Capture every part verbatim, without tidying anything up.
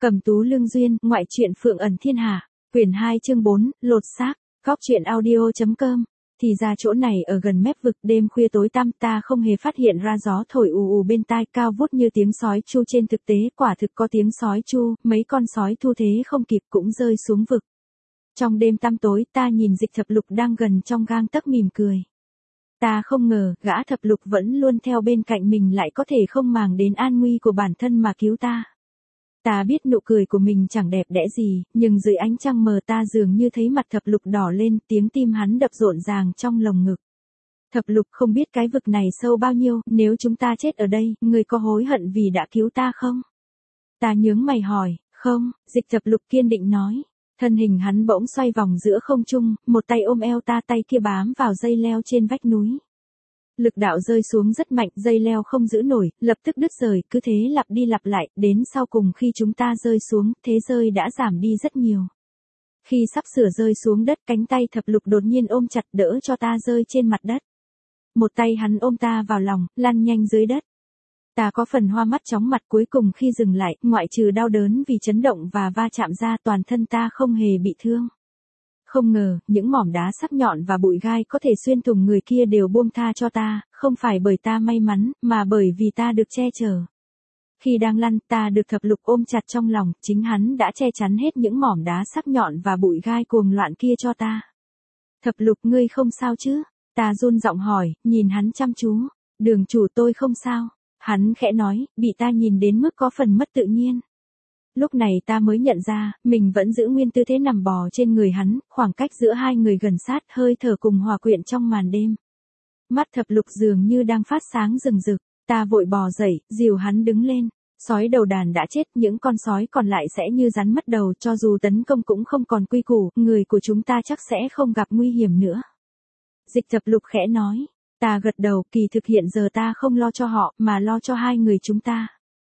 Cẩm Tú Lương Duyên, ngoại truyện Phượng ẩn thiên hạ, quyển hai chương bốn, lột xác, góc truyện audio.com. Thì ra chỗ này ở gần mép vực, đêm khuya tối tăm ta không hề phát hiện ra gió thổi ù ù bên tai cao vút như tiếng sói chu, trên thực tế quả thực có tiếng sói chu, mấy con sói thu thế không kịp cũng rơi xuống vực. Trong đêm tăm tối ta nhìn Dịch Thập Lục đang gần trong gang tấc mỉm cười. Ta không ngờ gã Thập Lục vẫn luôn theo bên cạnh mình lại có thể không màng đến an nguy của bản thân mà cứu ta. Ta biết nụ cười của mình chẳng đẹp đẽ gì, nhưng dưới ánh trăng mờ ta dường như thấy mặt Thập Lục đỏ lên, tiếng tim hắn đập rộn ràng trong lồng ngực. Thập Lục không biết cái vực này sâu bao nhiêu, nếu chúng ta chết ở đây, ngươi có hối hận vì đã cứu ta không? Ta nhướng mày hỏi, không, Dịch Thập Lục kiên định nói. Thân hình hắn bỗng xoay vòng giữa không trung, một tay ôm eo ta, tay kia bám vào dây leo trên vách núi. Lực đạo rơi xuống rất mạnh, dây leo không giữ nổi, lập tức đứt rời, cứ thế lặp đi lặp lại, đến sau cùng khi chúng ta rơi xuống, thế rơi đã giảm đi rất nhiều. Khi sắp sửa rơi xuống đất, cánh tay Thập Lục đột nhiên ôm chặt đỡ cho ta rơi trên mặt đất. Một tay hắn ôm ta vào lòng, lăn nhanh dưới đất. Ta có phần hoa mắt chóng mặt, cuối cùng khi dừng lại, ngoại trừ đau đớn vì chấn động và va chạm ra, toàn thân ta không hề bị thương. Không ngờ, những mỏm đá sắc nhọn và bụi gai có thể xuyên thủng người kia đều buông tha cho ta, không phải bởi ta may mắn, mà bởi vì ta được che chở. Khi đang lăn, ta được Thập Lục ôm chặt trong lòng, chính hắn đã che chắn hết những mỏm đá sắc nhọn và bụi gai cuồng loạn kia cho ta. Thập Lục, ngươi không sao chứ? Ta run giọng hỏi, nhìn hắn chăm chú. Đường chủ, tôi không sao. Hắn khẽ nói, bị ta nhìn đến mức có phần mất tự nhiên. Lúc này ta mới nhận ra, mình vẫn giữ nguyên tư thế nằm bò trên người hắn, khoảng cách giữa hai người gần sát, hơi thở cùng hòa quyện trong màn đêm. Mắt Thập Lục dường như đang phát sáng rừng rực, ta vội bò dậy, dìu hắn đứng lên. Sói đầu đàn đã chết, những con sói còn lại sẽ như rắn mất đầu, cho dù tấn công cũng không còn quy củ, người của chúng ta chắc sẽ không gặp nguy hiểm nữa. Dịch Thập Lục khẽ nói. Ta gật đầu, kỳ thực hiện giờ ta không lo cho họ, mà lo cho hai người chúng ta.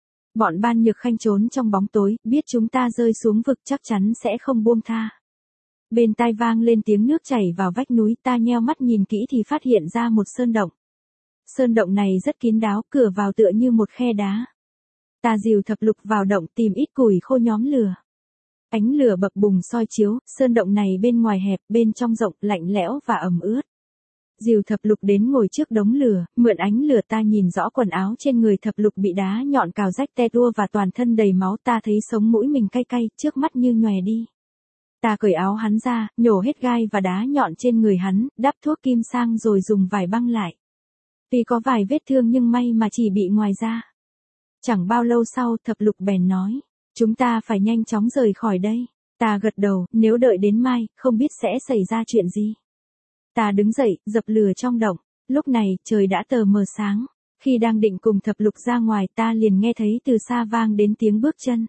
Bọn Ban Nhược Khanh trốn trong bóng tối, biết chúng ta rơi xuống vực chắc chắn sẽ không buông tha. Bên tai vang lên tiếng nước chảy vào vách núi, ta nheo mắt nhìn kỹ thì phát hiện ra một sơn động. Sơn động này rất kín đáo, cửa vào tựa như một khe đá. Ta dìu Thập Lục vào động tìm ít củi khô nhóm lửa. Ánh lửa bập bùng soi chiếu, sơn động này bên ngoài hẹp, bên trong rộng, lạnh lẽo và ẩm ướt. Dìu Thập Lục đến ngồi trước đống lửa, mượn ánh lửa ta nhìn rõ quần áo trên người Thập Lục bị đá nhọn cào rách te tua và toàn thân đầy máu, ta thấy sống mũi mình cay cay, trước mắt như nhòe đi. Ta cởi áo hắn ra, nhổ hết gai và đá nhọn trên người hắn, đắp thuốc kim sang rồi dùng vải băng lại. Tuy có vài vết thương nhưng may mà chỉ bị ngoài da. Chẳng bao lâu sau Thập Lục bèn nói, chúng ta phải nhanh chóng rời khỏi đây. Ta gật đầu, nếu đợi đến mai, không biết sẽ xảy ra chuyện gì. Ta đứng dậy, dập lửa trong động. Lúc này, trời đã tờ mờ sáng. Khi đang định cùng Thập Lục ra ngoài, ta liền nghe thấy từ xa vang đến tiếng bước chân.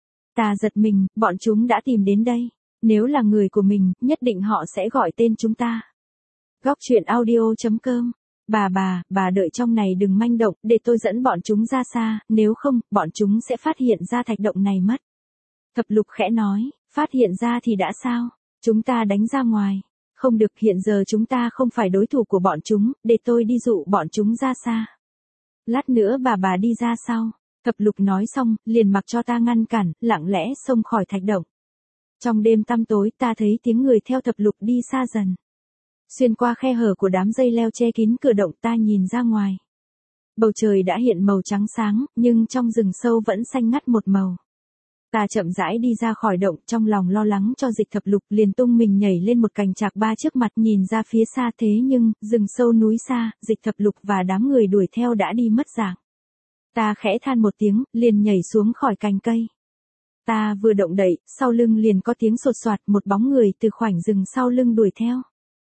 Ta giật mình, bọn chúng đã tìm đến đây. Nếu là người của mình, nhất định họ sẽ gọi tên chúng ta. Góc truyện audio.com. Bà bà, bà đợi trong này đừng manh động, để tôi dẫn bọn chúng ra xa, nếu không, bọn chúng sẽ phát hiện ra thạch động này mất. Thập Lục khẽ nói, phát hiện ra thì đã sao? Chúng ta đánh ra ngoài. Không được, hiện giờ chúng ta không phải đối thủ của bọn chúng, để tôi đi dụ bọn chúng ra xa. Lát nữa bà bà đi ra sau. Thập Lục nói xong, liền mặc cho ta ngăn cản, lặng lẽ xông khỏi thạch động. Trong đêm tăm tối ta thấy tiếng người theo Thập Lục đi xa dần. Xuyên qua khe hở của đám dây leo che kín cửa động ta nhìn ra ngoài. Bầu trời đã hiện màu trắng sáng, nhưng trong rừng sâu vẫn xanh ngắt một màu. Ta chậm rãi đi ra khỏi động, trong lòng lo lắng cho Dịch Thập Lục, liền tung mình nhảy lên một cành trạc ba trước mặt nhìn ra phía xa, thế nhưng, rừng sâu núi xa, Dịch Thập Lục và đám người đuổi theo đã đi mất dạng. Ta khẽ than một tiếng, liền nhảy xuống khỏi cành cây. Ta vừa động đậy, sau lưng liền có tiếng sột soạt, một bóng người từ khoảnh rừng sau lưng đuổi theo.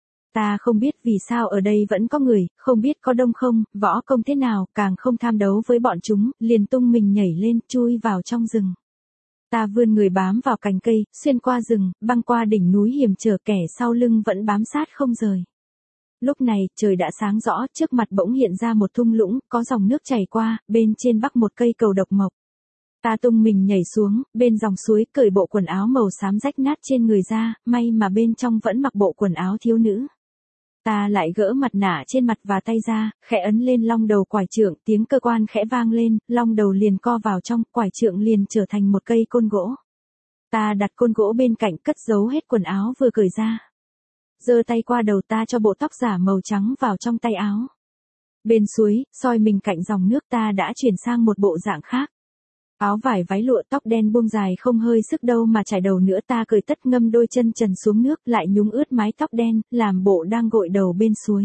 Ta không biết vì sao ở đây vẫn có người, không biết có đông không, võ công thế nào, càng không tham đấu với bọn chúng, liền tung mình nhảy lên, chui vào trong rừng. Ta vươn người bám vào cành cây, xuyên qua rừng, băng qua đỉnh núi hiểm trở, kẻ sau lưng vẫn bám sát không rời. Lúc này, trời đã sáng rõ, trước mặt bỗng hiện ra một thung lũng, có dòng nước chảy qua, bên trên bắc một cây cầu độc mộc. Ta tung mình nhảy xuống, bên dòng suối, cởi bộ quần áo màu xám rách nát trên người ra, may mà bên trong vẫn mặc bộ quần áo thiếu nữ. Ta lại gỡ mặt nạ trên mặt và tay ra, khẽ ấn lên long đầu quải trượng, tiếng cơ quan khẽ vang lên, long đầu liền co vào trong, quải trượng liền trở thành một cây côn gỗ. Ta đặt côn gỗ bên cạnh cất giấu hết quần áo vừa cởi ra. Giơ tay qua đầu ta cho bộ tóc giả màu trắng vào trong tay áo. Bên suối, soi mình cạnh dòng nước ta đã chuyển sang một bộ dạng khác. Áo vải váy lụa tóc đen buông dài không hơi sức đâu mà trải đầu nữa ta cởi tất ngâm đôi chân trần xuống nước lại nhúng ướt mái tóc đen, làm bộ đang gội đầu bên suối.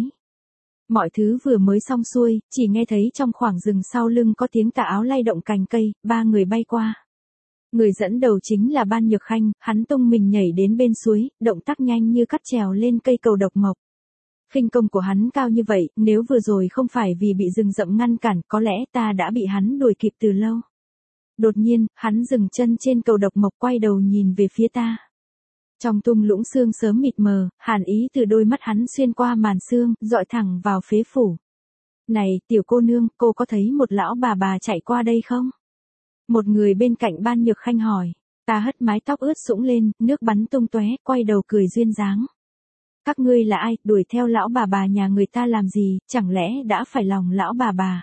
Mọi thứ vừa mới xong xuôi, chỉ nghe thấy trong khoảng rừng sau lưng có tiếng tà áo lay động cành cây, ba người bay qua. Người dẫn đầu chính là Ban Nhược Khanh, hắn tung mình nhảy đến bên suối, động tác nhanh như cắt trèo lên cây cầu độc mộc. Khinh công của hắn cao như vậy, nếu vừa rồi không phải vì bị rừng rậm ngăn cản, có lẽ ta đã bị hắn đuổi kịp từ lâu. Đột nhiên, hắn dừng chân trên cầu độc mộc quay đầu nhìn về phía ta. Trong tung lũng sương sớm mịt mờ, hàn ý từ đôi mắt hắn xuyên qua màn sương, dọi thẳng vào phế phủ. Này, tiểu cô nương, cô có thấy một lão bà bà chạy qua đây không? Một người bên cạnh Ban Nhược Khanh hỏi. Ta hất mái tóc ướt sũng lên, nước bắn tung tóe, quay đầu cười duyên dáng. Các ngươi là ai, đuổi theo lão bà bà nhà người ta làm gì, chẳng lẽ đã phải lòng lão bà bà?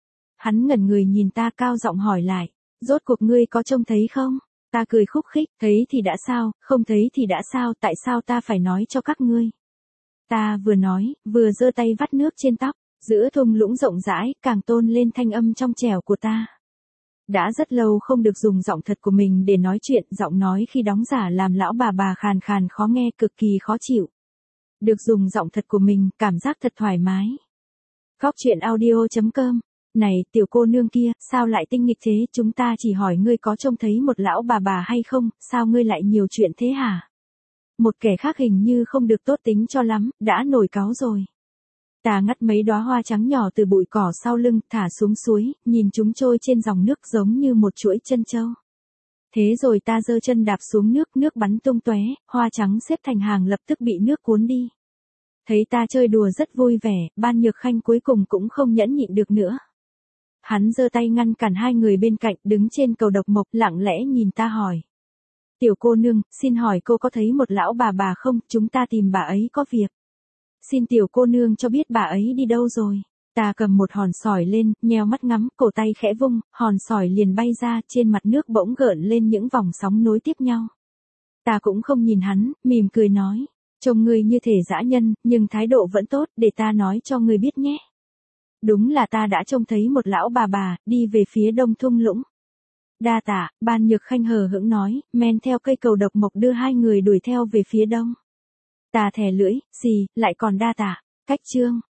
Hắn ngẩn người nhìn ta cao giọng hỏi lại. Rốt cuộc ngươi có trông thấy không? Ta cười khúc khích, thấy thì đã sao, không thấy thì đã sao, tại sao ta phải nói cho các ngươi? Ta vừa nói, vừa giơ tay vắt nước trên tóc, giữa thung lũng rộng rãi, càng tôn lên thanh âm trong trẻo của ta. Đã rất lâu không được dùng giọng thật của mình để nói chuyện, giọng nói khi đóng giả làm lão bà bà khàn khàn khó nghe, cực kỳ khó chịu. Được dùng giọng thật của mình, cảm giác thật thoải mái. Góc truyện audio chấm com. Này, tiểu cô nương kia, sao lại tinh nghịch thế, chúng ta chỉ hỏi ngươi có trông thấy một lão bà bà hay không, sao ngươi lại nhiều chuyện thế hả? Một kẻ khác hình như không được tốt tính cho lắm, đã nổi cáu rồi. Ta ngắt mấy đóa hoa trắng nhỏ từ bụi cỏ sau lưng, thả xuống suối, nhìn chúng trôi trên dòng nước giống như một chuỗi chân châu. Thế rồi ta giơ chân đạp xuống nước, nước bắn tung tóe, hoa trắng xếp thành hàng lập tức bị nước cuốn đi. Thấy ta chơi đùa rất vui vẻ, Ban Nhược Khanh cuối cùng cũng không nhẫn nhịn được nữa. Hắn giơ tay ngăn cản hai người bên cạnh, đứng trên cầu độc mộc, lặng lẽ nhìn ta hỏi. Tiểu cô nương, xin hỏi cô có thấy một lão bà bà không, chúng ta tìm bà ấy có việc. Xin tiểu cô nương cho biết bà ấy đi đâu rồi. Ta cầm một hòn sỏi lên, nheo mắt ngắm, cổ tay khẽ vung, hòn sỏi liền bay ra, trên mặt nước bỗng gợn lên những vòng sóng nối tiếp nhau. Ta cũng không nhìn hắn, mỉm cười nói. Trông ngươi như thể dã nhân, nhưng thái độ vẫn tốt, để ta nói cho ngươi biết nhé. Đúng là ta đã trông thấy một lão bà bà, đi về phía đông thung lũng. Đa tạ, Ban Nhược Khanh hờ hững nói, men theo cây cầu độc mộc đưa hai người đuổi theo về phía đông. Ta thè lưỡi, gì, lại còn đa tạ. Cách chương.